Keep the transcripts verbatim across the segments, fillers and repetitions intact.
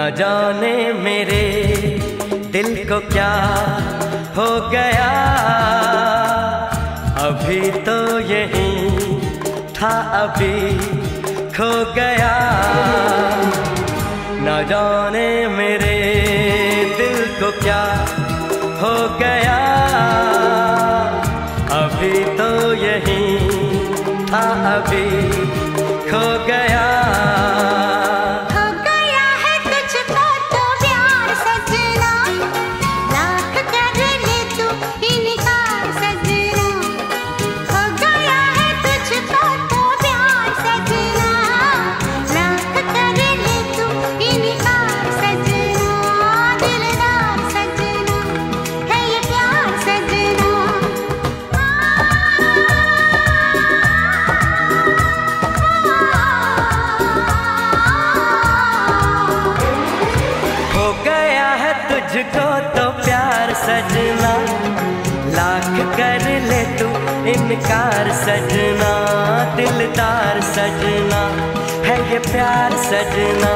न जाने मेरे दिल को क्या हो गया, अभी तो यही था अभी खो गया। न जाने मेरे दिल को क्या हो गया, अभी तो यही था अभी खो गया। तुझको तो प्यार सजना, लाख कर ले तू इनकार सजना, दिलदार सजना है ये प्यार सजना।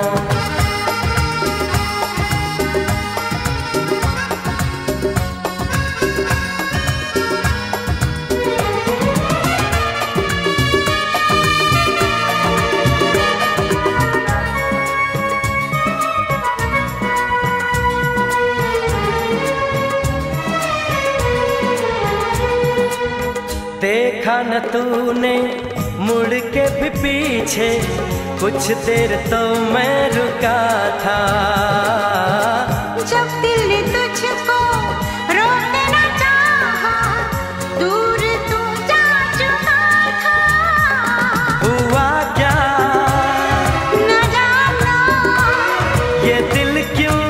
देखा न तूने मुड़ के भी पीछे, कुछ देर तो मैं रुका था। जब दिल ने तुझको रोकना चाहा, दूर तू जा चुका था। हुआ क्या न जाना, ये दिल क्यों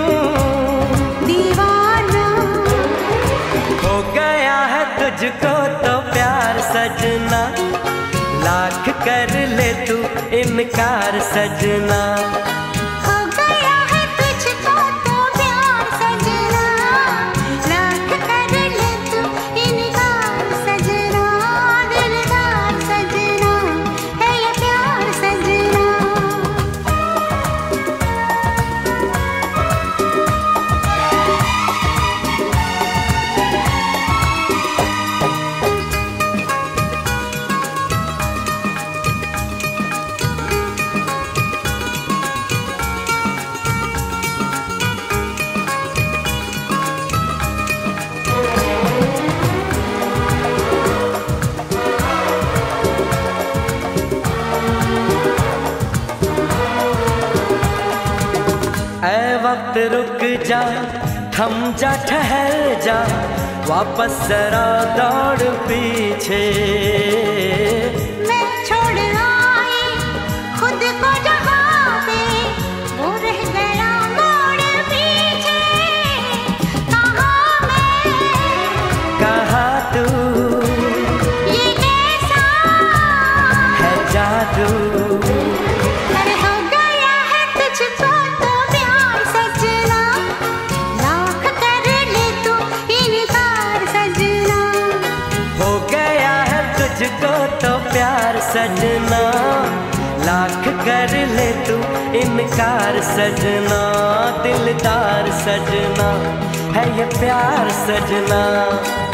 दीवाना हो गया है तुझको तो प्यार सजना, लाख कर ले तू इनकार सजना। हो गया है तुझको तो प्यार सजना, लाख कर ले तू इनकार सजना, दिलदार सजना है ये प्यार सजना। ऐ वक्त रुक जा, थम जा, ठहर जा, वापस जरा दौड़ पीछे। मैं छोड़ आई खुद को जहाँ पे, वो रह गया मोड़ पीछे। कहाँ मैं कहाँ तू, ये कैसा है जादू। अरे हो गया है तुझको तो प्यार सजना, लाख कर ले तू इनकार सजना। हो गया है तुझको तो प्यार सजना, लाख कर ले तू इनकार सजना, दिलदार सजना है ये प्यार सजना।